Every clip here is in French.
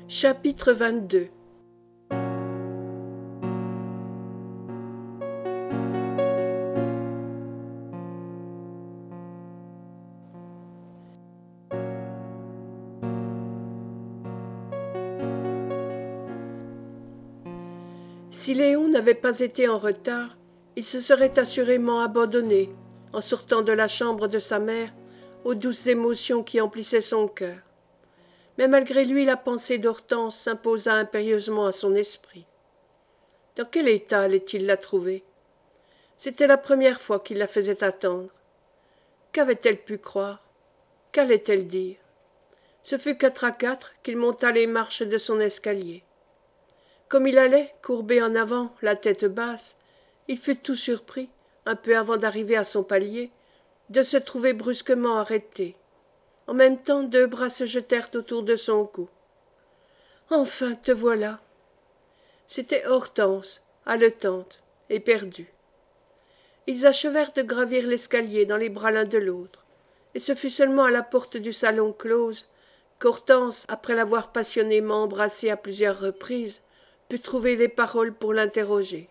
Chapitre 22. Si Léon n'avait pas été en retard, il se serait assurément abandonné, en sortant de la chambre de sa mère, aux douces émotions qui emplissaient son cœur. Mais malgré lui, la pensée d'Hortense s'imposa impérieusement à son esprit. Dans quel état allait-il la trouver? C'était la première fois qu'il la faisait attendre. Qu'avait-elle pu croire? Qu'allait-elle dire? Ce fut 4 qu'il monta les marches de son escalier. Comme il allait, courbé en avant, la tête basse, il fut tout surpris, un peu avant d'arriver à son palier, de se trouver brusquement arrêté. En même temps, 2 bras se jetèrent autour de son cou. « Enfin, te voilà !» C'était Hortense, haletante, éperdue. Ils achevèrent de gravir l'escalier dans les bras l'un de l'autre, et ce fut seulement à la porte du salon close qu'Hortense, après l'avoir passionnément embrassé à plusieurs reprises, put trouver les paroles pour l'interroger.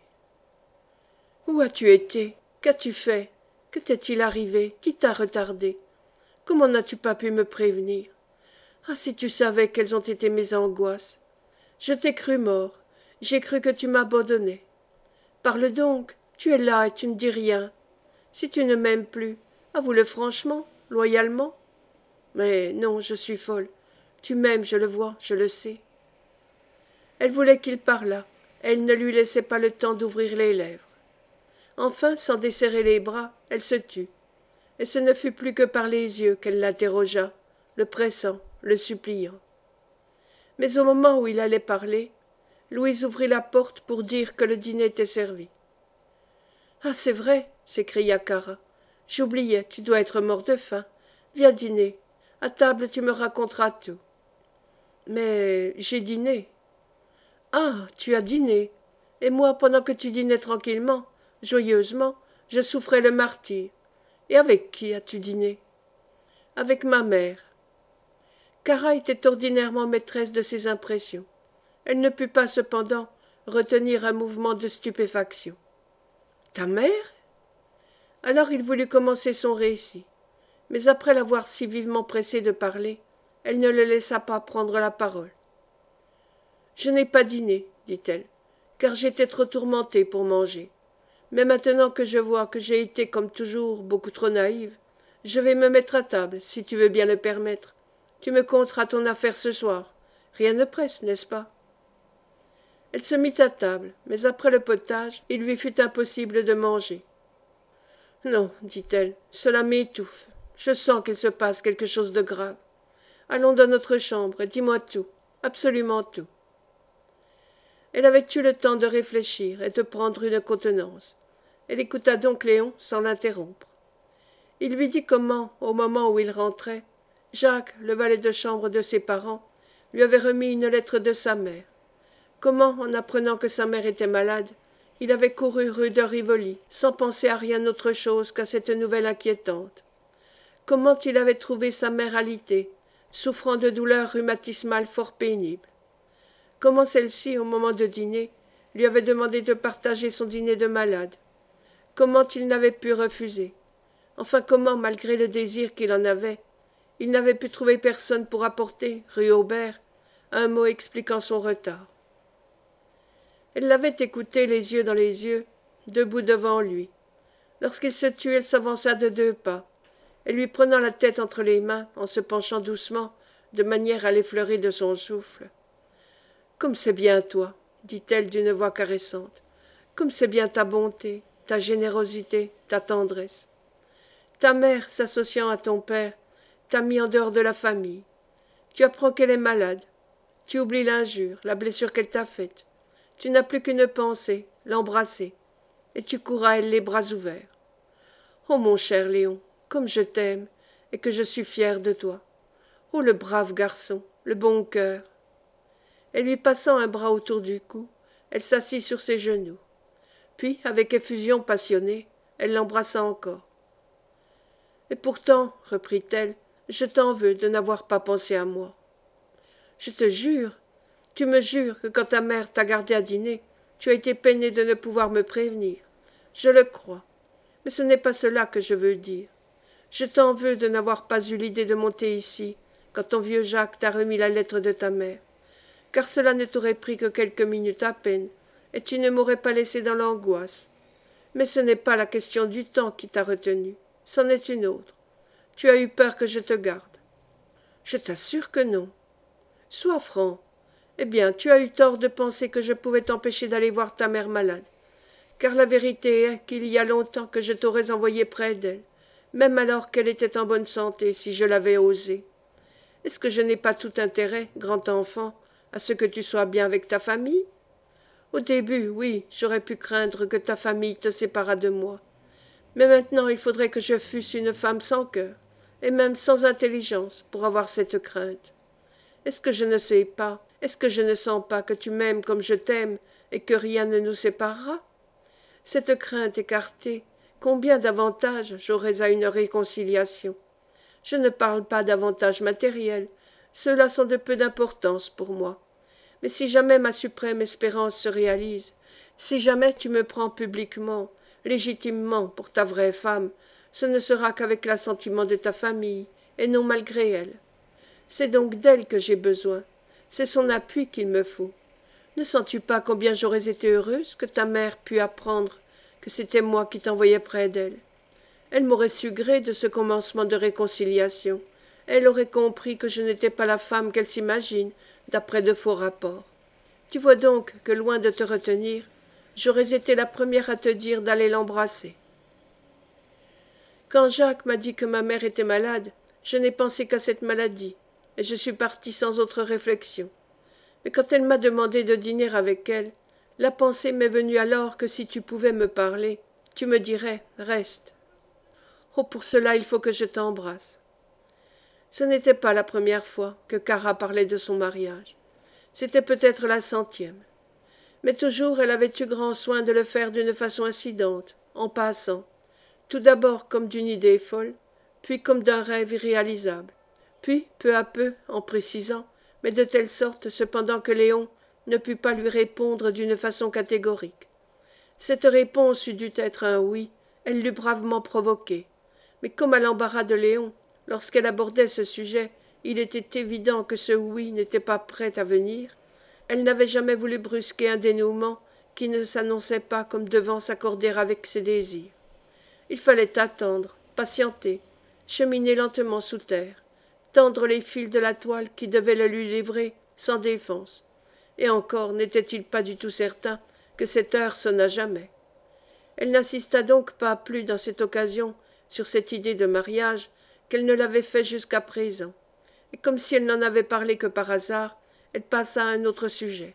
« Où as-tu été? Qu'as-tu fait? Que t'est-il arrivé? Qui t'a retardé? Comment n'as-tu pas pu me prévenir? Ah, si tu savais quelles ont été mes angoisses! Je t'ai cru mort, j'ai cru que tu m'abandonnais. Parle donc, tu es là et tu ne dis rien. Si tu ne m'aimes plus, avoue-le franchement, loyalement. Mais non, je suis folle. Tu m'aimes, je le vois, je le sais. » Elle voulait qu'il parlât, elle ne lui laissait pas le temps d'ouvrir les lèvres. Enfin, sans desserrer les bras, elle se tut, et ce ne fut plus que par les yeux qu'elle l'interrogea, le pressant, le suppliant. Mais au moment où il allait parler, Louise ouvrit la porte pour dire que le dîner était servi. « Ah, c'est vrai, s'écria Cara. « J'oubliais, tu dois être mort de faim. Viens dîner. À table, tu me raconteras tout. » « Mais j'ai dîné. »« Ah, tu as dîné. Et moi, pendant que tu dînais tranquillement, joyeusement, je souffrais le martyre. Et avec qui as-tu dîné? » ?»« Avec ma mère. » Cara était ordinairement maîtresse de ses impressions. Elle ne put pas, cependant, retenir un mouvement de stupéfaction. « Ta mère ?» Alors il voulut commencer son récit, mais après l'avoir si vivement pressé de parler, elle ne le laissa pas prendre la parole. « Je n'ai pas dîné, dit-elle, car j'étais trop tourmentée pour manger. Mais maintenant que je vois que j'ai été, comme toujours, beaucoup trop naïve, je vais me mettre à table, si tu veux bien le permettre. Tu me conteras ton affaire ce soir. Rien ne presse, n'est-ce pas? » Elle se mit à table, mais après le potage, il lui fut impossible de manger. « Non, dit-elle, cela m'étouffe. Je sens qu'il se passe quelque chose de grave. Allons dans notre chambre et dis-moi tout, absolument tout. » Elle avait eu le temps de réfléchir et de prendre une contenance. Elle écouta donc Léon sans l'interrompre. Il lui dit comment, au moment où il rentrait, Jacques, le valet de chambre de ses parents, lui avait remis une lettre de sa mère. Comment, en apprenant que sa mère était malade, il avait couru rue de Rivoli, sans penser à rien autre chose qu'à cette nouvelle inquiétante. Comment il avait trouvé sa mère alitée, souffrant de douleurs rhumatismales fort pénibles. Comment celle-ci, au moment de dîner, lui avait demandé de partager son dîner de malade. Comment il n'avait pu refuser. Enfin, comment, malgré le désir qu'il en avait, il n'avait pu trouver personne pour apporter, rue Aubert, un mot expliquant son retard. Elle l'avait écouté les yeux dans les yeux, debout devant lui. Lorsqu'il se tut, elle s'avança de 2 pas, et lui prenant la tête entre les mains, en se penchant doucement, de manière à l'effleurer de son souffle. « Comme c'est bien toi, dit-elle d'une voix caressante, comme c'est bien ta bonté, ta générosité, ta tendresse. Ta mère, s'associant à ton père, t'a mis en dehors de la famille. Tu apprends qu'elle est malade. Tu oublies l'injure, la blessure qu'elle t'a faite. Tu n'as plus qu'une pensée, l'embrasser, et tu cours à elle les bras ouverts. Oh mon cher Léon, comme je t'aime, et que je suis fière de toi. Oh le brave garçon, le bon cœur. » Et lui passant un bras autour du cou, elle s'assit sur ses genoux. Puis, avec effusion passionnée, elle l'embrassa encore. « Et pourtant, reprit-elle, je t'en veux de n'avoir pas pensé à moi. Je te jure, Tu me jures que quand ta mère t'a gardé à dîner, tu as été peiné de ne pouvoir me prévenir. Je le crois. Mais ce n'est pas cela que je veux dire. Je t'en veux de n'avoir pas eu l'idée de monter ici, quand ton vieux Jacques t'a remis la lettre de ta mère, car cela ne t'aurait pris que quelques minutes à peine, et tu ne m'aurais pas laissé dans l'angoisse. Mais ce n'est pas la question du temps qui t'a retenu, c'en est une autre. Tu as eu peur que je te garde. Je t'assure que non. Sois franc. Eh bien, tu as eu tort de penser que je pouvais t'empêcher d'aller voir ta mère malade, car la vérité est qu'il y a longtemps que je t'aurais envoyé près d'elle, même alors qu'elle était en bonne santé, si je l'avais osé. Est-ce que je n'ai pas tout intérêt, grand enfant, à ce que tu sois bien avec ta famille? Au début, oui, j'aurais pu craindre que ta famille te séparât de moi. Mais maintenant il faudrait que je fusse une femme sans cœur, et même sans intelligence, pour avoir cette crainte. Est-ce que je ne sais pas, est-ce que je ne sens pas que tu m'aimes comme je t'aime, et que rien ne nous séparera? Cette crainte écartée, combien d'avantages j'aurais à une réconciliation? Je ne parle pas d'avantages matériels, ceux-là sont de peu d'importance pour moi. Mais si jamais ma suprême espérance se réalise, si jamais tu me prends publiquement, légitimement pour ta vraie femme, ce ne sera qu'avec l'assentiment de ta famille, et non malgré elle. C'est donc d'elle que j'ai besoin, c'est son appui qu'il me faut. Ne sens-tu pas combien j'aurais été heureuse que ta mère pût apprendre que c'était moi qui t'envoyais près d'elle? Elle m'aurait su gré de ce commencement de réconciliation. Elle aurait compris que je n'étais pas la femme qu'elle s'imagine, d'après de faux rapports. Tu vois donc que, loin de te retenir, j'aurais été la première à te dire d'aller l'embrasser. Quand Jacques m'a dit que ma mère était malade, je n'ai pensé qu'à cette maladie, et je suis partie sans autre réflexion. Mais quand elle m'a demandé de dîner avec elle, la pensée m'est venue alors que si tu pouvais me parler, tu me dirais « Reste ». Oh, pour cela il faut que je t'embrasse. Ce n'était pas la première fois que Cara parlait de son mariage. C'était peut-être la 100e. Mais toujours elle avait eu grand soin de le faire d'une façon incidente, en passant, tout d'abord comme d'une idée folle, puis comme d'un rêve irréalisable, puis, peu à peu, en précisant, mais de telle sorte cependant que Léon ne put pas lui répondre d'une façon catégorique. Cette réponse eût dû être un oui, elle l'eût bravement provoqué. Mais comme à l'embarras de Léon, lorsqu'elle abordait ce sujet, il était évident que ce oui n'était pas prêt à venir, elle n'avait jamais voulu brusquer un dénouement qui ne s'annonçait pas comme devant s'accorder avec ses désirs. Il fallait attendre, patienter, cheminer lentement sous terre, tendre les fils de la toile qui devait le lui livrer sans défense. Et encore n'était-il pas du tout certain que cette heure sonnât jamais. Elle n'insista donc pas plus dans cette occasion sur cette idée de mariage qu'elle ne l'avait fait jusqu'à présent, et comme si elle n'en avait parlé que par hasard, elle passa à un autre sujet.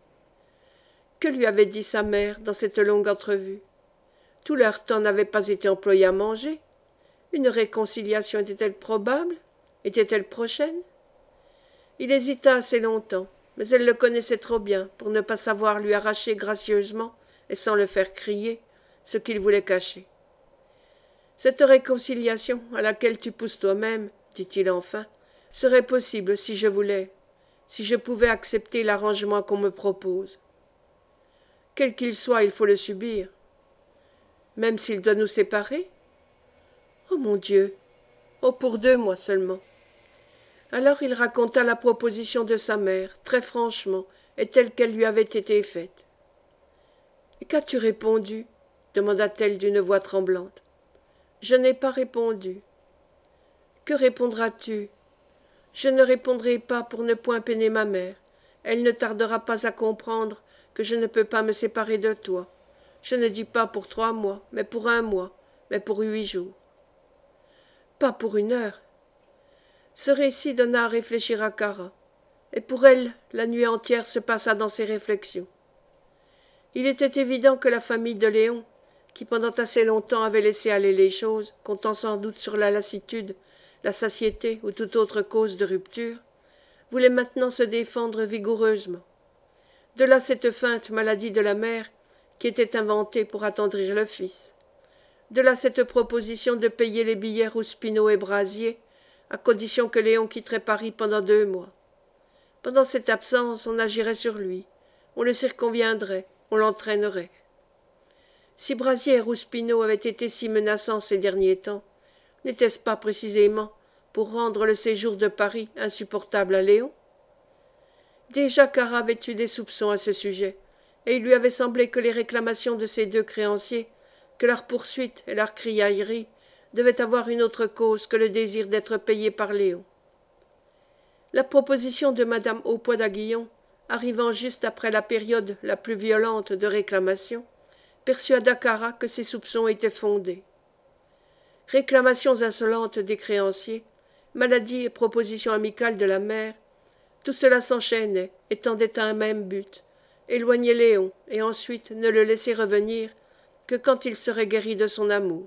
Que lui avait dit sa mère dans cette longue entrevue? Tout leur temps n'avait pas été employé à manger. Une réconciliation était-elle probable? Était-elle prochaine? Il hésita assez longtemps, mais elle le connaissait trop bien pour ne pas savoir lui arracher gracieusement et sans le faire crier ce qu'il voulait cacher. Cette réconciliation à laquelle tu pousses toi-même, dit-il enfin, serait possible si je voulais, si je pouvais accepter l'arrangement qu'on me propose. Quel qu'il soit, il faut le subir. Même s'il doit nous séparer? Oh mon Dieu! Oh, pour 2 mois seulement. Alors il raconta la proposition de sa mère, très franchement, et telle qu'elle lui avait été faite. Et qu'as-tu répondu? Demanda-t-elle d'une voix tremblante. Je n'ai pas répondu. Que répondras-tu? Je ne répondrai pas pour ne point peiner ma mère. Elle ne tardera pas à comprendre que je ne peux pas me séparer de toi. Je ne dis pas pour 3 mois, mais pour 1 mois, mais pour 8 jours. Pas pour 1 heure. Ce récit donna à réfléchir à Cara, et pour elle la nuit entière se passa dans ses réflexions. Il était évident que la famille de Léon, qui pendant assez longtemps avait laissé aller les choses, comptant sans doute sur la lassitude, la satiété ou toute autre cause de rupture, voulait maintenant se défendre vigoureusement. De là cette feinte maladie de la mère qui était inventée pour attendrir le fils. De là cette proposition de payer les billets Rouspinot et Brasier, à condition que Léon quitterait Paris pendant 2 mois. Pendant cette absence, on agirait sur lui, on le circonviendrait, on l'entraînerait. Si Brasier et Rouspino avaient été si menaçants ces derniers temps, n'était-ce pas précisément pour rendre le séjour de Paris insupportable à Léon? Déjà Cara avait eu des soupçons à ce sujet, et il lui avait semblé que les réclamations de ces deux créanciers, que leurs poursuites et leurs criailleries devaient avoir une autre cause que le désir d'être payés par Léon. La proposition de madame Haupoix d'Aguillon, arrivant juste après la période la plus violente de réclamation, persuada Cara que ses soupçons étaient fondés. Réclamations insolentes des créanciers, maladie et propositions amicales de la mère, tout cela s'enchaînait et tendait à un même but, éloigner Léon et ensuite ne le laisser revenir que quand il serait guéri de son amour.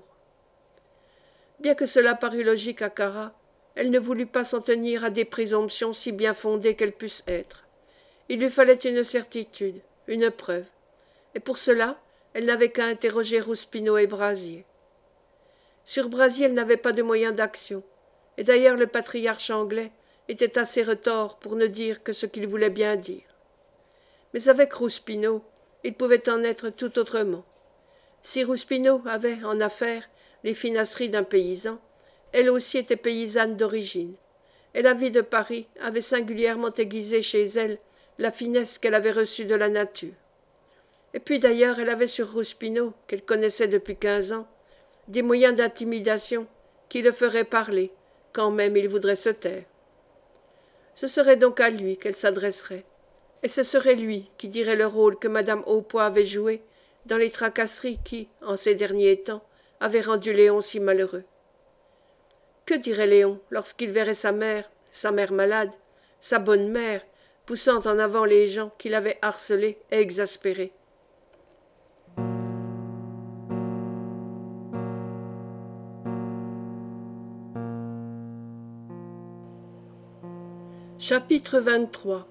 Bien que cela parût logique à Cara, elle ne voulut pas s'en tenir à des présomptions si bien fondées qu'elles pussent être. Il lui fallait une certitude, une preuve, et pour cela elle n'avait qu'à interroger Rouspino et Brasier. Sur Brasier elle n'avait pas de moyens d'action, et d'ailleurs le patriarche anglais était assez retors pour ne dire que ce qu'il voulait bien dire. Mais avec Rouspino, il pouvait en être tout autrement. Si Rouspino avait, en affaires, les finasseries d'un paysan, elle aussi était paysanne d'origine, et la vie de Paris avait singulièrement aiguisé chez elle la finesse qu'elle avait reçue de la nature. Et puis d'ailleurs elle avait sur Rouspino, qu'elle connaissait depuis 15 ans, des moyens d'intimidation qui le feraient parler, quand même il voudrait se taire. Ce serait donc à lui qu'elle s'adresserait, et ce serait lui qui dirait le rôle que madame Haupoix avait joué dans les tracasseries qui, en ces derniers temps, avaient rendu Léon si malheureux. Que dirait Léon lorsqu'il verrait sa mère malade, sa bonne mère, poussant en avant les gens qui l'avaient harcelé et exaspéré? Chapitre 23.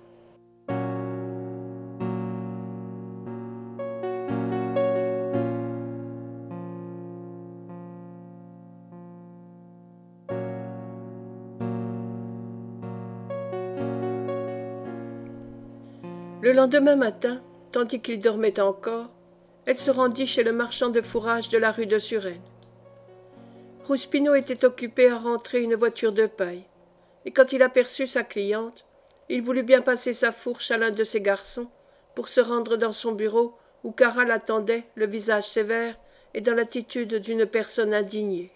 Le lendemain matin, tandis qu'il dormait encore, elle se rendit chez le marchand de fourrage de la rue de Suresnes. Rouspino était occupé à rentrer une voiture de paille, et quand il aperçut sa cliente, il voulut bien passer sa fourche à l'un de ses garçons pour se rendre dans son bureau où Cara l'attendait, le visage sévère et dans l'attitude d'une personne indignée.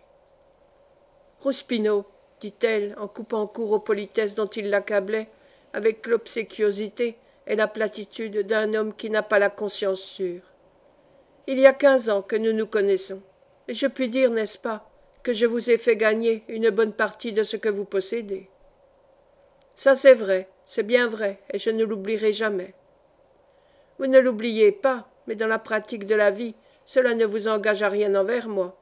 « Rouspino, dit-elle en coupant court aux politesses dont il l'accablait, avec l'obséquiosité et la platitude d'un homme qui n'a pas la conscience sûre. Il y a 15 ans que nous nous connaissons, et je puis dire, n'est-ce pas, que je vous ai fait gagner une bonne partie de ce que vous possédez. Ça c'est vrai, c'est bien vrai, et je ne l'oublierai jamais. Vous ne l'oubliez pas, mais dans la pratique de la vie, cela ne vous engage à rien envers moi.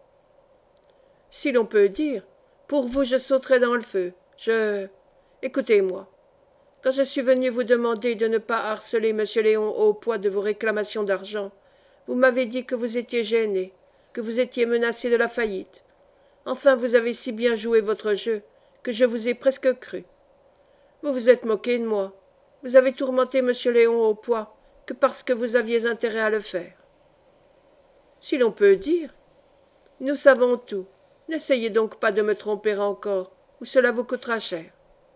Si l'on peut dire, pour vous je sauterais dans le feu, Écoutez-moi. Quand je suis venu vous demander de ne pas harceler M. Léon Haupoix de vos réclamations d'argent, vous m'avez dit que vous étiez gêné, que vous étiez menacé de la faillite. Enfin, vous avez si bien joué votre jeu que je vous ai presque cru. Vous vous êtes moqué de moi. Vous avez tourmenté M. Léon Haupoix que parce que vous aviez intérêt à le faire. Si l'on peut dire. Nous savons tout. N'essayez donc pas de me tromper encore, ou cela vous coûtera cher.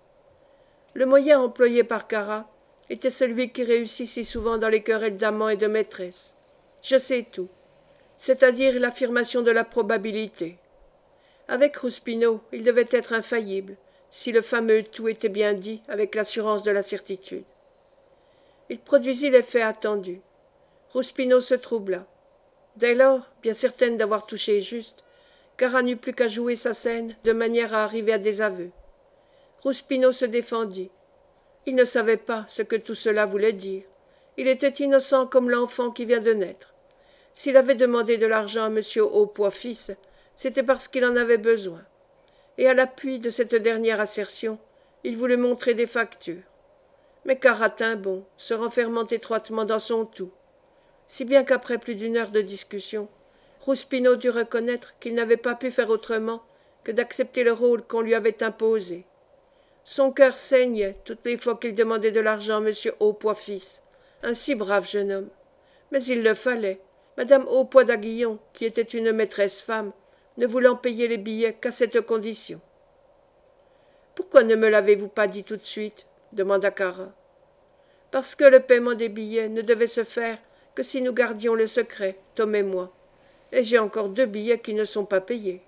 Le moyen employé par Cara était celui qui réussit si souvent dans les querelles d'amants et de maîtresses. Je sais tout, c'est-à-dire l'affirmation de la probabilité. Avec Rouspino, il devait être infaillible, si le fameux tout était bien dit avec l'assurance de la certitude. Il produisit l'effet attendu. Rouspino se troubla. Dès lors, bien certaine d'avoir touché juste, Cara n'eut plus qu'à jouer sa scène de manière à arriver à des aveux. Rouspino se défendit. Il ne savait pas ce que tout cela voulait dire. Il était innocent comme l'enfant qui vient de naître. S'il avait demandé de l'argent à M. Haupoix fils, c'était parce qu'il en avait besoin. Et à l'appui de cette dernière assertion, il voulut montrer des factures. Mais Cara tint bon, se renfermant étroitement dans son tout. Si bien qu'après plus d'une heure de discussion, Rouspino dut reconnaître qu'il n'avait pas pu faire autrement que d'accepter le rôle qu'on lui avait imposé. Son cœur saignait toutes les fois qu'il demandait de l'argent à M. Haupoix fils, un si brave jeune homme. Mais il le fallait. Madame Haupoix d'Aguillon, qui était une maîtresse femme, ne voulant payer les billets qu'à cette condition. Pourquoi ne me l'avez-vous pas dit tout de suite demanda Cara. Parce que le paiement des billets ne devait se faire que si nous gardions le secret, Tom et moi. Et j'ai encore 2 billets qui ne sont pas payés.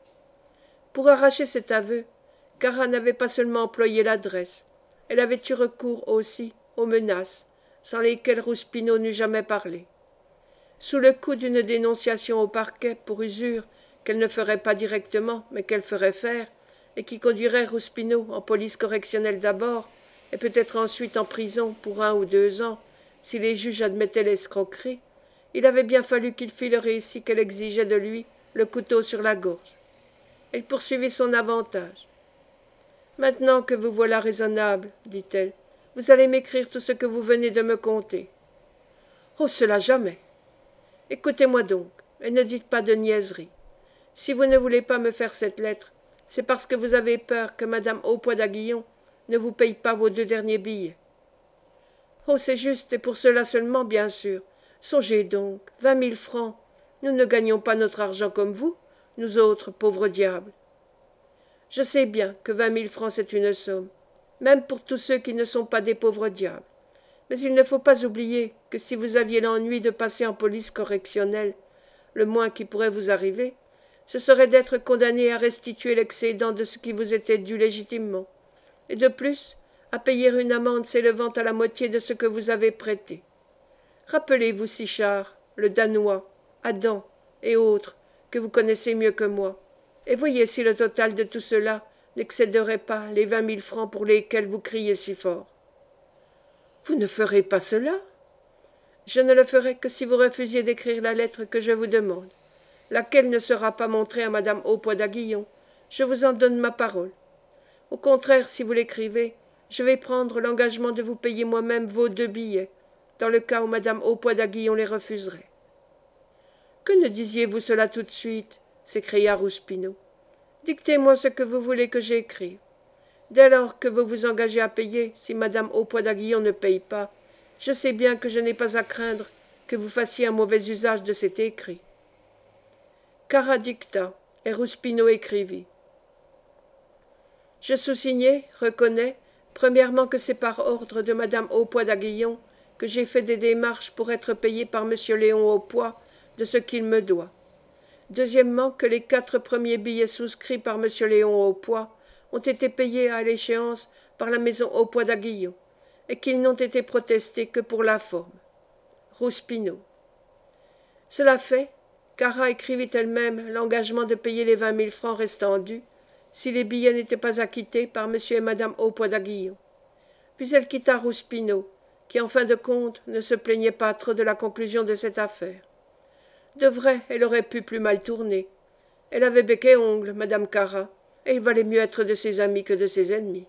Pour arracher cet aveu, Cara n'avait pas seulement employé l'adresse, elle avait eu recours aussi aux menaces, sans lesquelles Rouspino n'eût jamais parlé. Sous le coup d'une dénonciation au parquet pour usure qu'elle ne ferait pas directement, mais qu'elle ferait faire, et qui conduirait Rouspino en police correctionnelle d'abord, et peut-être ensuite en prison pour 1 ou 2 ans, si les juges admettaient l'escroquerie, il avait bien fallu qu'il fît le récit qu'elle exigeait de lui, le couteau sur la gorge. Elle poursuivit son avantage. Maintenant que vous voilà raisonnable, dit-elle, vous allez m'écrire tout ce que vous venez de me conter. Oh, cela jamais. Écoutez-moi donc, et ne dites pas de niaiseries. Si vous ne voulez pas me faire cette lettre, c'est parce que vous avez peur que madame Haupoix d'Aguillon ne vous paye pas vos 2 derniers billets. Oh, c'est juste, et pour cela seulement, bien sûr. Songez donc, 20 000 francs. Nous ne gagnons pas notre argent comme vous, nous autres pauvres diables. Je sais bien que 20 000 francs c'est une somme, même pour tous ceux qui ne sont pas des pauvres diables. Mais il ne faut pas oublier que si vous aviez l'ennui de passer en police correctionnelle, le moins qui pourrait vous arriver, ce serait d'être condamné à restituer l'excédent de ce qui vous était dû légitimement, et de plus à payer une amende s'élevant à la moitié de ce que vous avez prêté. Rappelez-vous Sichard, le Danois, Adam et autres, que vous connaissez mieux que moi, et voyez si le total de tout cela n'excéderait pas les 20 000 francs pour lesquels vous criez si fort. Vous ne ferez pas cela? Je ne le ferai que si vous refusiez d'écrire la lettre que je vous demande, laquelle ne sera pas montrée à madame Haupoix d'Aguillon, je vous en donne ma parole. Au contraire, si vous l'écrivez, je vais prendre l'engagement de vous payer moi-même vos 2 billets, dans le cas où madame Haupoix d'Aguillon les refuserait. Que ne disiez-vous cela tout de suite? S'écria Rouspino. Dictez-moi ce que vous voulez que j'écrive. Dès lors que vous vous engagez à payer, si madame Haupoix d'Aguillon ne paye pas, je sais bien que je n'ai pas à craindre que vous fassiez un mauvais usage de cet écrit. Cara dicta, et Rouspino écrivit. Je sous-signais, reconnais, premièrement que c'est par ordre de madame Haupoix d'Aguillon que j'ai fait des démarches pour être payé par monsieur Léon Haupoix de ce qu'il me doit. Deuxièmement, que les 4 premiers billets souscrits par monsieur Léon Haupoix ont été payés à l'échéance par la maison Haupoix d'Aguillon, et qu'ils n'ont été protestés que pour la forme. Rouspino. Cela fait, Cara écrivit elle-même l'engagement de payer les 20 000 francs restants dus, si les billets n'étaient pas acquittés par monsieur et madame Haupoix d'Aguillon. Puis elle quitta Rouspino, qui en fin de compte ne se plaignait pas trop de la conclusion de cette affaire. De vrai, elle aurait pu plus mal tourner. Elle avait bec et ongles, madame Cara, et il valait mieux être de ses amis que de ses ennemis.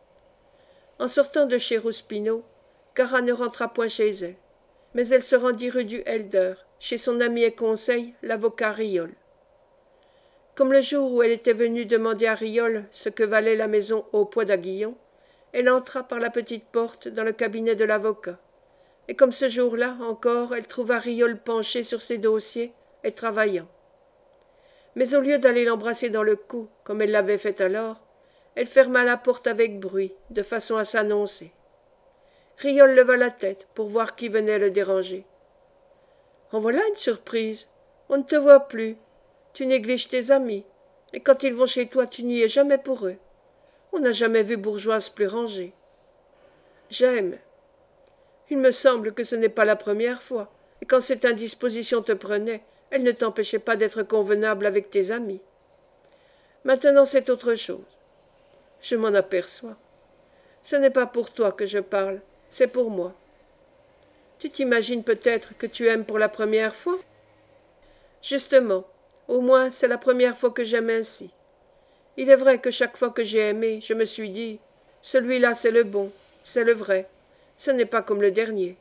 En sortant de chez Rouspino, Cara ne rentra point chez elle, mais elle se rendit rue du Helder, chez son ami et conseil, l'avocat Riol. Comme le jour où elle était venue demander à Riol ce que valait la maison Haupoix d'Aguillon, elle entra par la petite porte dans le cabinet de l'avocat. Et comme ce jour-là encore, elle trouva Riol penché sur ses dossiers et travaillant. Mais au lieu d'aller l'embrasser dans le cou, comme elle l'avait fait alors, elle ferma la porte avec bruit, de façon à s'annoncer. Riol leva la tête pour voir qui venait le déranger. « En voilà une surprise. On ne te voit plus. Tu négliges tes amis, et quand ils vont chez toi, tu n'y es jamais pour eux. On n'a jamais vu bourgeoise plus rangée. »« J'aime. Il me semble que ce n'est pas la première fois, et quand cette indisposition te prenait, elle ne t'empêchait pas d'être convenable avec tes amis. Maintenant c'est autre chose. Je m'en aperçois. Ce n'est pas pour toi que je parle, c'est pour moi. Tu t'imagines peut-être que tu aimes pour la première fois? Justement, au moins c'est la première fois que j'aime ainsi. Il est vrai que chaque fois que j'ai aimé, je me suis dit, celui-là c'est le bon, c'est le vrai. Ce n'est pas comme le dernier.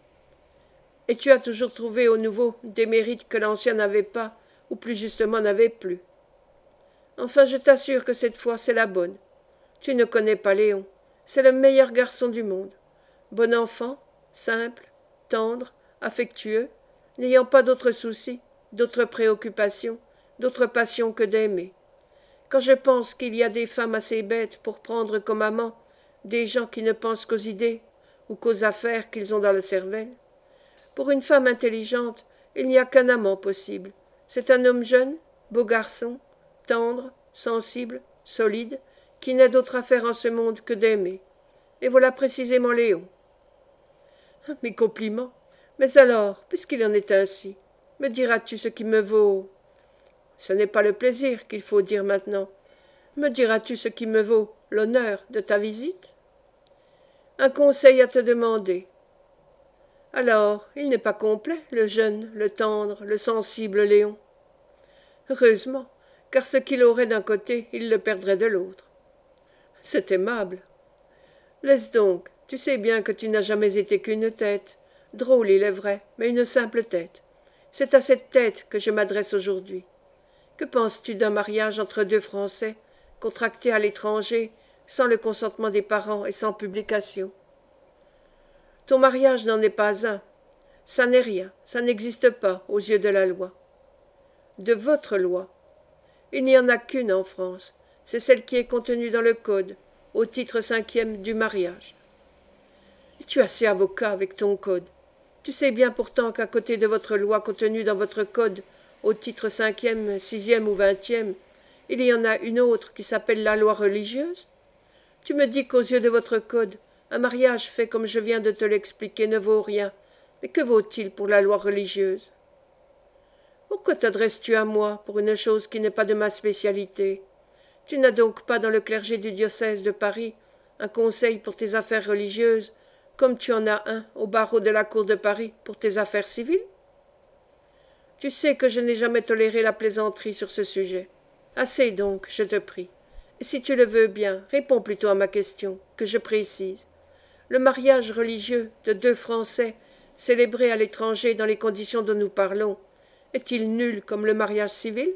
Et tu as toujours trouvé au nouveau des mérites que l'ancien n'avait pas, ou plus justement n'avait plus. Enfin, je t'assure que cette fois, c'est la bonne. Tu ne connais pas Léon. C'est le meilleur garçon du monde. Bon enfant, simple, tendre, affectueux, n'ayant pas d'autres soucis, d'autres préoccupations, d'autres passions que d'aimer. Quand je pense qu'il y a des femmes assez bêtes pour prendre comme amants des gens qui ne pensent qu'aux idées ou qu'aux affaires qu'ils ont dans la cervelle, pour une femme intelligente, il n'y a qu'un amant possible. C'est un homme jeune, beau garçon, tendre, sensible, solide, qui n'a d'autre affaire en ce monde que d'aimer. Et voilà précisément Léon. Mes compliments. Mais alors, puisqu'il en est ainsi, me diras-tu ce qui me vaut… Ce n'est pas le plaisir qu'il faut dire maintenant. Me diras-tu ce qui me vaut l'honneur de ta visite? Un conseil à te demander. Alors, il n'est pas complet, le jeune, le tendre, le sensible Léon. Heureusement, car ce qu'il aurait d'un côté, il le perdrait de l'autre. C'est aimable. Laisse donc, tu sais bien que tu n'as jamais été qu'une tête. Drôle, il est vrai, mais une simple tête. C'est à cette tête que je m'adresse aujourd'hui. Que penses-tu d'un mariage entre deux Français, contracté à l'étranger, sans le consentement des parents et sans publication? Ton mariage n'en est pas un. Ça n'est rien, ça n'existe pas aux yeux de la loi. De votre loi. Il n'y en a qu'une en France, c'est celle qui est contenue dans le Code, au titre 5e du mariage. Et tu es assez avocat avec ton Code. Tu sais bien pourtant qu'à côté de votre loi contenue dans votre Code, au titre 5e, 6e ou 20e, il y en a une autre qui s'appelle la loi religieuse. Tu me dis qu'aux yeux de votre Code, un mariage fait comme je viens de te l'expliquer ne vaut rien. Mais que vaut-il pour la loi religieuse? Pourquoi t'adresses-tu à moi pour une chose qui n'est pas de ma spécialité? Tu n'as donc pas dans le clergé du diocèse de Paris un conseil pour tes affaires religieuses, comme tu en as un au barreau de la cour de Paris pour tes affaires civiles? Tu sais que je n'ai jamais toléré la plaisanterie sur ce sujet. Assez donc, je te prie. Et si tu le veux bien, réponds plutôt à ma question, que je précise. Le mariage religieux de deux Français, célébré à l'étranger dans les conditions dont nous parlons, est-il nul comme le mariage civil?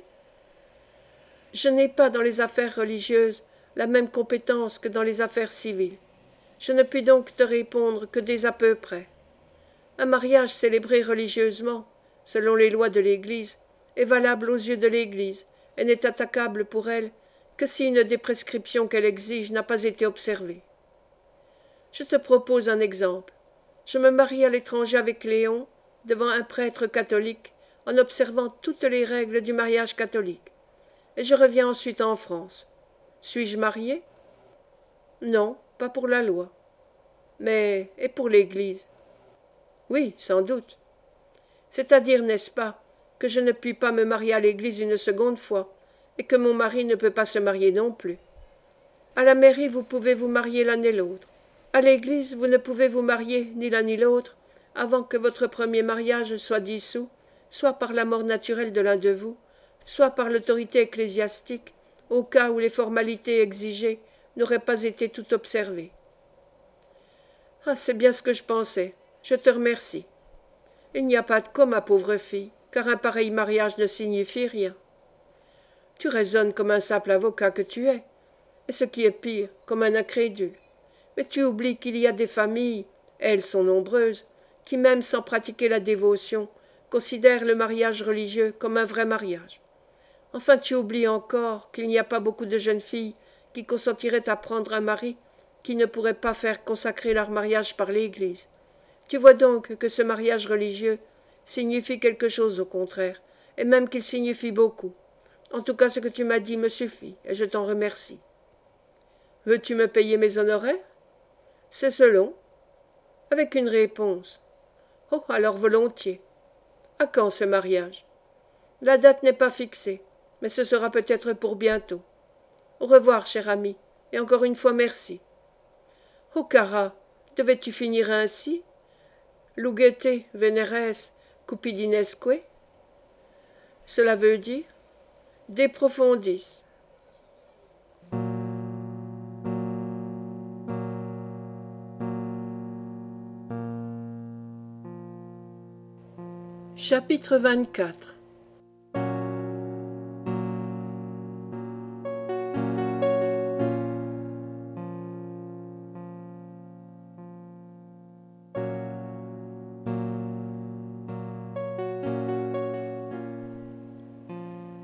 Je n'ai pas dans les affaires religieuses la même compétence que dans les affaires civiles. Je ne puis donc te répondre que des à peu près. Un mariage célébré religieusement, selon les lois de l'Église, est valable aux yeux de l'Église et n'est attaquable pour elle que si une des prescriptions qu'elle exige n'a pas été observée. Je te propose un exemple. Je me marie à l'étranger avec Léon, devant un prêtre catholique, en observant toutes les règles du mariage catholique. Et je reviens ensuite en France. Suis-je marié? Non, pas pour la loi. Mais et pour l'Église? Oui, sans doute. C'est-à-dire, n'est-ce pas, que je ne puis pas me marier à l'Église une seconde fois, et que mon mari ne peut pas se marier non plus. À la mairie, vous pouvez vous marier l'un et l'autre. À l'Église, vous ne pouvez vous marier ni l'un ni l'autre avant que votre premier mariage soit dissous, soit par la mort naturelle de l'un de vous, soit par l'autorité ecclésiastique, au cas où les formalités exigées n'auraient pas été toutes observées. Ah, c'est bien ce que je pensais. Je te remercie. Il n'y a pas de quoi, ma pauvre fille, car un pareil mariage ne signifie rien. Tu raisonnes comme un simple avocat que tu es, et ce qui est pire, comme un incrédule. Mais tu oublies qu'il y a des familles, et elles sont nombreuses, qui même sans pratiquer la dévotion, considèrent le mariage religieux comme un vrai mariage. Enfin, tu oublies encore qu'il n'y a pas beaucoup de jeunes filles qui consentiraient à prendre un mari qui ne pourrait pas faire consacrer leur mariage par l'Église. Tu vois donc que ce mariage religieux signifie quelque chose au contraire, et même qu'il signifie beaucoup. En tout cas, ce que tu m'as dit me suffit, et je t'en remercie. Veux-tu me payer mes honoraires? C'est selon. Avec une réponse. Oh, alors volontiers. À quand ce mariage? La date n'est pas fixée, mais ce sera peut-être pour bientôt. Au revoir, cher ami, et encore une fois merci. Oh, cara, devais-tu finir ainsi? Lugete veneres cupidinesque? Cela veut dire De profundis. Chapitre 24.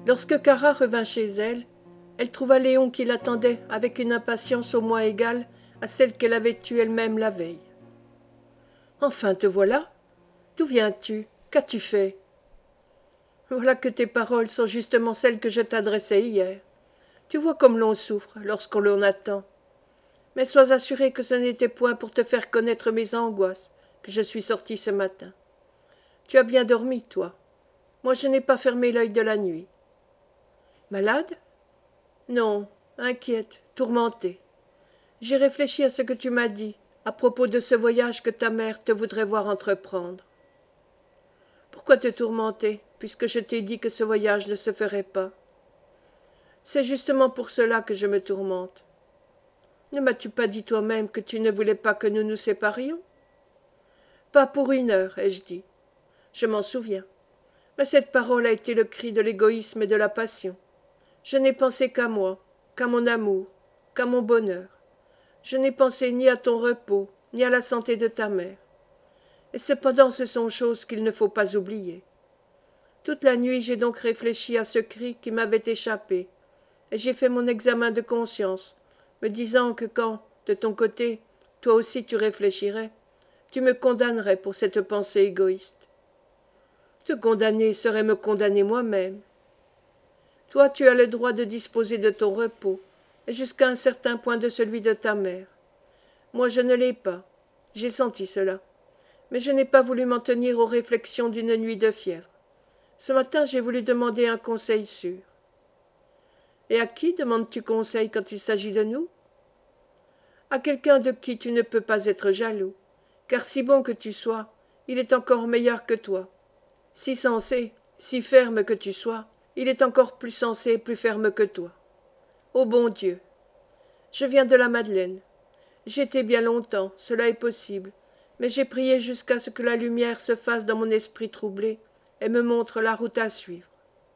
Lorsque Clara revint chez elle, elle trouva Léon qui l'attendait avec une impatience au moins égale à celle qu'elle avait eue elle-même la veille. « Enfin, te voilà ? D'où viens-tu ? Qu'as-tu fait ? Voilà que tes paroles sont justement celles que je t'adressais hier. Tu vois comme l'on souffre lorsqu'on l'on attend. Mais sois assuré que ce n'était point pour te faire connaître mes angoisses que je suis sortie ce matin. Tu as bien dormi, toi. Moi, je n'ai pas fermé l'œil de la nuit. Malade ? Non, inquiète, tourmentée. J'ai réfléchi à ce que tu m'as dit, à propos de ce voyage que ta mère te voudrait voir entreprendre. Pourquoi te tourmenter, puisque je t'ai dit que ce voyage ne se ferait pas ? C'est justement pour cela que je me tourmente. Ne m'as-tu pas dit toi-même que tu ne voulais pas que nous nous séparions ? Pas pour une heure, ai-je dit. Je m'en souviens. Mais cette parole a été le cri de l'égoïsme et de la passion. Je n'ai pensé qu'à moi, qu'à mon amour, qu'à mon bonheur. Je n'ai pensé ni à ton repos, ni à la santé de ta mère. Et cependant ce sont choses qu'il ne faut pas oublier. Toute la nuit j'ai donc réfléchi à ce cri qui m'avait échappé, et j'ai fait mon examen de conscience, me disant que quand, de ton côté, toi aussi tu réfléchirais, tu me condamnerais pour cette pensée égoïste. Te condamner serait me condamner moi-même. Toi tu as le droit de disposer de ton repos, et jusqu'à un certain point de celui de ta mère. Moi je ne l'ai pas, j'ai senti cela. Mais je n'ai pas voulu m'en tenir aux réflexions d'une nuit de fièvre. Ce matin, j'ai voulu demander un conseil sûr. Et à qui demandes-tu conseil quand il s'agit de nous ? À quelqu'un de qui tu ne peux pas être jaloux, car si bon que tu sois, il est encore meilleur que toi. Si sensé, si ferme que tu sois, il est encore plus sensé et plus ferme que toi. Ô bon Dieu ! Je viens de la Madeleine. J'y étais bien longtemps, cela est possible, mais j'ai prié jusqu'à ce que la lumière se fasse dans mon esprit troublé et me montre la route à suivre.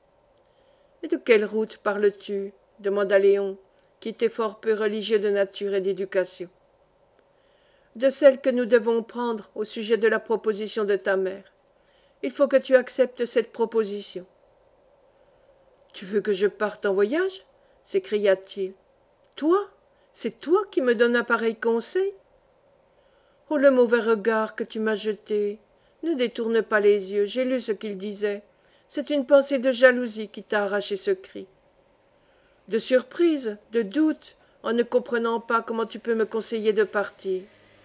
« Et de quelle route parles-tu » demanda Léon, qui était fort peu religieux de nature et d'éducation. « De celle que nous devons prendre au sujet de la proposition de ta mère. Il faut que tu acceptes cette proposition. »« Tu veux que je parte en voyage » s'écria-t-il. « Toi ? C'est toi qui me donnes un pareil conseil ? Oh, le mauvais regard que tu m'as jeté ! Ne détourne pas les yeux, j'ai lu ce qu'il disait. C'est une pensée de jalousie qui t'a arraché ce cri. De surprise, de doute, en ne comprenant pas comment tu peux me conseiller de partir.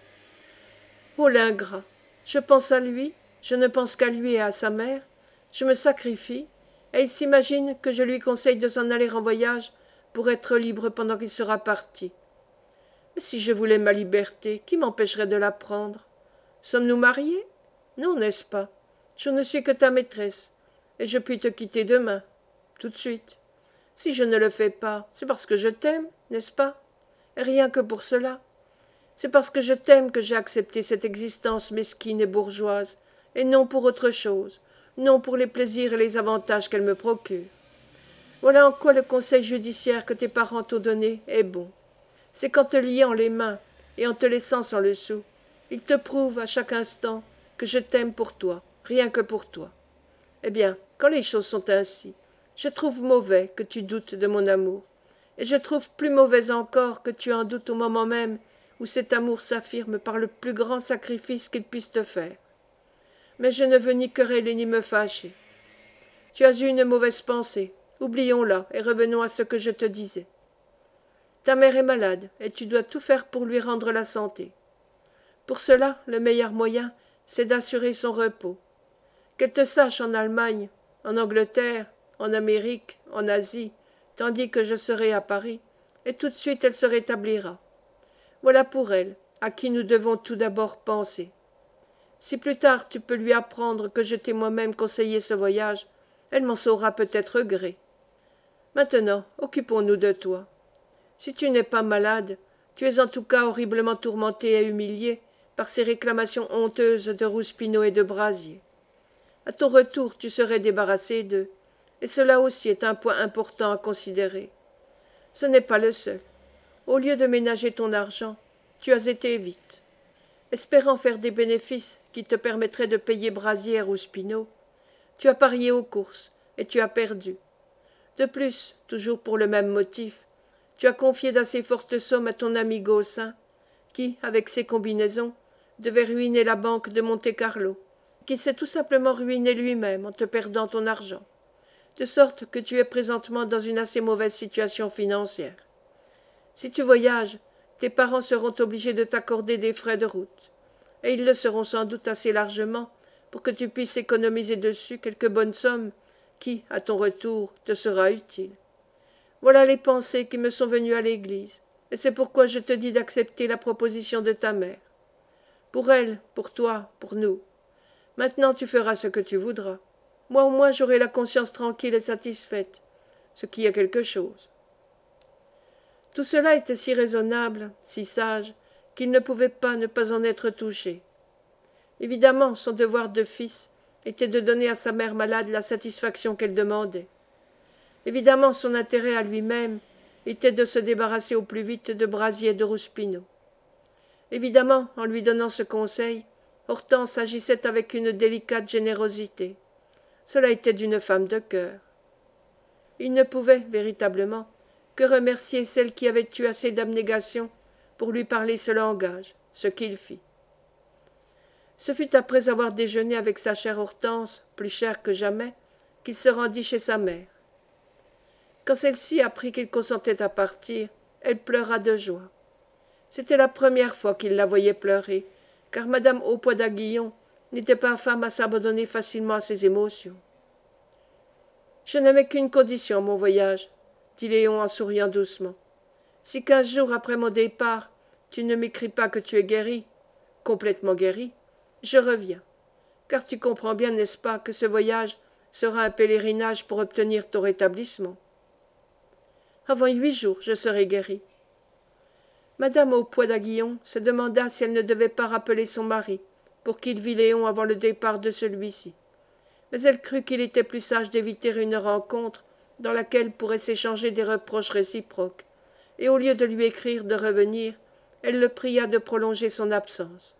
Oh l'ingrat, je pense à lui, je ne pense qu'à lui et à sa mère, je me sacrifie, et il s'imagine que je lui conseille de s'en aller en voyage pour être libre pendant qu'il sera parti. Mais si je voulais ma liberté, qui m'empêcherait de la prendre ? Sommes-nous mariés ? Non, n'est-ce pas ? Je ne suis que ta maîtresse, et je puis te quitter demain, tout de suite. Si je ne le fais pas, c'est parce que je t'aime, n'est-ce pas ? Et rien que pour cela. C'est parce que je t'aime que j'ai accepté cette existence mesquine et bourgeoise, et non pour autre chose, non pour les plaisirs et les avantages qu'elle me procure. Voilà en quoi le conseil judiciaire que tes parents t'ont donné est bon. C'est qu'en te liant les mains et en te laissant sans le sou, ils te prouvent à chaque instant que je t'aime pour toi, rien que pour toi. Eh bien, quand les choses sont ainsi, je trouve mauvais que tu doutes de mon amour, et je trouve plus mauvais encore que tu en doutes au moment même où cet amour s'affirme par le plus grand sacrifice qu'il puisse te faire. Mais je ne veux ni quereller ni me fâcher. Tu as eu une mauvaise pensée, oublions-la et revenons à ce que je te disais. Ta mère est malade, et tu dois tout faire pour lui rendre la santé. Pour cela, le meilleur moyen, c'est d'assurer son repos. Qu'elle te sache en Allemagne, en Angleterre, en Amérique, en Asie, tandis que je serai à Paris, et tout de suite elle se rétablira. Voilà pour elle, à qui nous devons tout d'abord penser. Si plus tard tu peux lui apprendre que je t'ai moi-même conseillé ce voyage, elle m'en saura peut-être gré. Maintenant, occupons-nous de toi. Si tu n'es pas malade, tu es en tout cas horriblement tourmenté et humilié par ces réclamations honteuses de Rouspino et de Brasier. À ton retour, tu serais débarrassé d'eux, et cela aussi est un point important à considérer. Ce n'est pas le seul. Au lieu de ménager ton argent, tu as été vite. Espérant faire des bénéfices qui te permettraient de payer Brasier ou Rouspino, tu as parié aux courses, et tu as perdu. De plus, toujours pour le même motif, tu as confié d'assez fortes sommes à ton ami Gaussin, qui, avec ses combinaisons, devait ruiner la banque de Monte-Carlo, qui s'est tout simplement ruiné lui-même en te perdant ton argent, de sorte que tu es présentement dans une assez mauvaise situation financière. Si tu voyages, tes parents seront obligés de t'accorder des frais de route, et ils le seront sans doute assez largement pour que tu puisses économiser dessus quelques bonnes sommes qui, à ton retour, te sera utile. Voilà les pensées qui me sont venues à l'église, et c'est pourquoi je te dis d'accepter la proposition de ta mère. Pour elle, pour toi, pour nous. Maintenant tu feras ce que tu voudras. Moi au moins j'aurai la conscience tranquille et satisfaite, ce qui est quelque chose. Tout cela était si raisonnable, si sage, qu'il ne pouvait pas ne pas en être touché. Évidemment, son devoir de fils était de donner à sa mère malade la satisfaction qu'elle demandait. Évidemment, son intérêt à lui-même était de se débarrasser au plus vite de Brasier et de Rouspino. Évidemment, en lui donnant ce conseil, Hortense agissait avec une délicate générosité. Cela était d'une femme de cœur. Il ne pouvait, véritablement, que remercier celle qui avait eu assez d'abnégation pour lui parler ce langage, ce qu'il fit. Ce fut après avoir déjeuné avec sa chère Hortense, plus chère que jamais, qu'il se rendit chez sa mère. Quand celle-ci apprit qu'il consentait à partir, elle pleura de joie. C'était la première fois qu'il la voyait pleurer, car madame Haupoix d'Aguillon n'était pas femme à s'abandonner facilement à ses émotions. « Je n'aimais qu'une condition, mon voyage, » dit Léon en souriant doucement. « Si 15 jours après mon départ, tu ne m'écris pas que tu es guéri, complètement guéri, je reviens. Car tu comprends bien, n'est-ce pas, que ce voyage sera un pèlerinage pour obtenir ton rétablissement. Avant 8 jours, je serai guérie. » Madame Haupoix d'Aguillon se demanda si elle ne devait pas rappeler son mari, pour qu'il vît Léon avant le départ de celui-ci. Mais elle crut qu'il était plus sage d'éviter une rencontre dans laquelle pourraient s'échanger des reproches réciproques, et au lieu de lui écrire de revenir, elle le pria de prolonger son absence.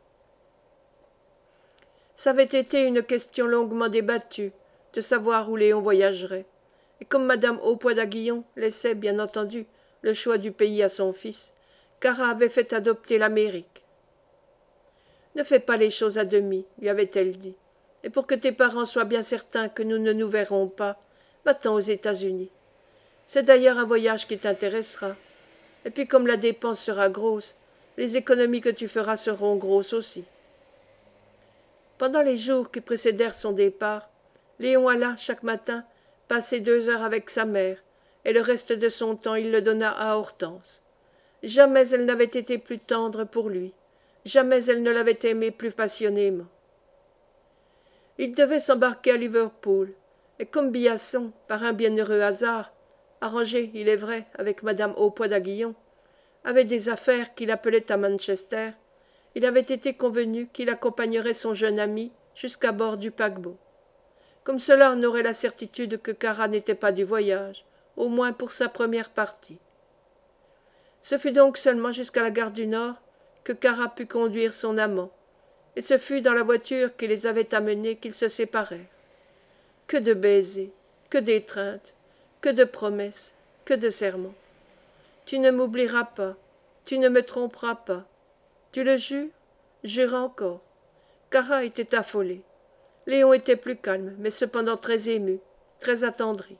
Ça avait été une question longuement débattue, de savoir où Léon voyagerait, et comme madame Haupoix d'Aguillon laissait, bien entendu, le choix du pays à son fils, Cara avait fait adopter l'Amérique. « Ne fais pas les choses à demi, lui avait-elle dit, et pour que tes parents soient bien certains que nous ne nous verrons pas, va-t'en aux États-Unis. C'est d'ailleurs un voyage qui t'intéressera, et puis comme la dépense sera grosse, les économies que tu feras seront grosses aussi. » Pendant les jours qui précédèrent son départ, Léon alla, chaque matin, passer 2 heures avec sa mère, et le reste de son temps il le donna à Hortense. Jamais elle n'avait été plus tendre pour lui, jamais elle ne l'avait aimé plus passionnément. Il devait s'embarquer à Liverpool, et comme Biasson, par un bienheureux hasard, arrangé, il est vrai, avec madame Haupoix d'Aguillon, avait des affaires qu'il appelait à Manchester, il avait été convenu qu'il accompagnerait son jeune ami jusqu'à bord du paquebot. Comme cela, on aurait la certitude que Cara n'était pas du voyage, au moins pour sa première partie. Ce fut donc seulement jusqu'à la gare du Nord que Cara put conduire son amant, et ce fut dans la voiture qui les avait amenés qu'ils se séparèrent. Que de baisers, que d'étreintes, que de promesses, que de serments. Tu ne m'oublieras pas, tu ne me tromperas pas. Tu le jures? Jure encore. Cara était affolée. Léon était plus calme, mais cependant très ému, très attendri.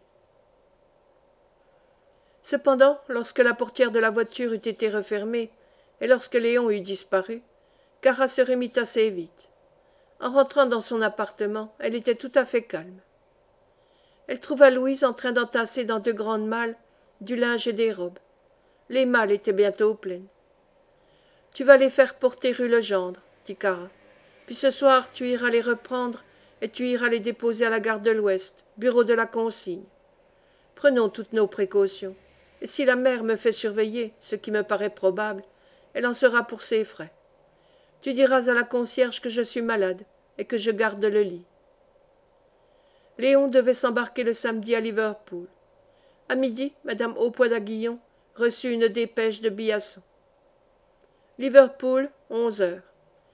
Cependant, lorsque la portière de la voiture eut été refermée, et lorsque Léon eut disparu, Cara se remit assez vite. En rentrant dans son appartement, elle était tout à fait calme. Elle trouva Louise en train d'entasser dans 2 grandes malles du linge et des robes. Les malles étaient bientôt pleines. « Tu vas les faire porter rue Legendre, » dit Cara. « Puis ce soir, tu iras les reprendre et tu iras les déposer à la gare de l'Ouest, bureau de la consigne. Prenons toutes nos précautions. Et si la mère me fait surveiller, ce qui me paraît probable, elle en sera pour ses frais. Tu diras à la concierge que je suis malade et que je garde le lit. » Léon devait s'embarquer le samedi à Liverpool. À midi, madame Haupoix d'Aguillon reçut une dépêche de Biasson. Liverpool, 11 heures.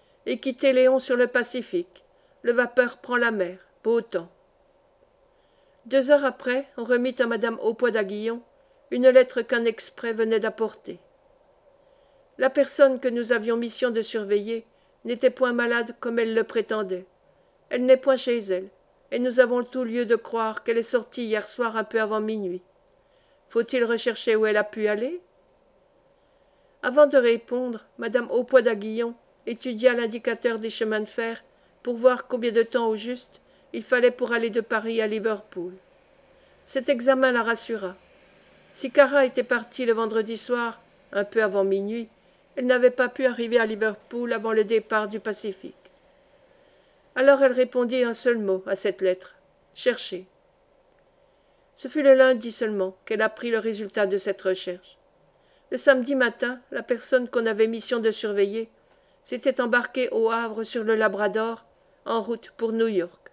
Équiter Léon sur le Pacifique. Le vapeur prend la mer. Beau temps. 2 heures après, on remit à madame Haupoix d'Aguillon une lettre qu'un exprès venait d'apporter. La personne que nous avions mission de surveiller n'était point malade comme elle le prétendait. Elle n'est point chez elle, et nous avons tout lieu de croire qu'elle est sortie hier soir un peu avant minuit. Faut-il rechercher où elle a pu aller? Avant de répondre, madame Haupoix d'Aguillon étudia l'indicateur des chemins de fer pour voir combien de temps au juste il fallait pour aller de Paris à Liverpool. Cet examen la rassura. Si Cara était partie le vendredi soir, un peu avant minuit, elle n'avait pas pu arriver à Liverpool avant le départ du Pacifique. Alors elle répondit un seul mot à cette lettre: chercher. Ce fut le lundi seulement qu'elle apprit le résultat de cette recherche. Le samedi matin, la personne qu'on avait mission de surveiller s'était embarquée au Havre sur le Labrador, en route pour New York.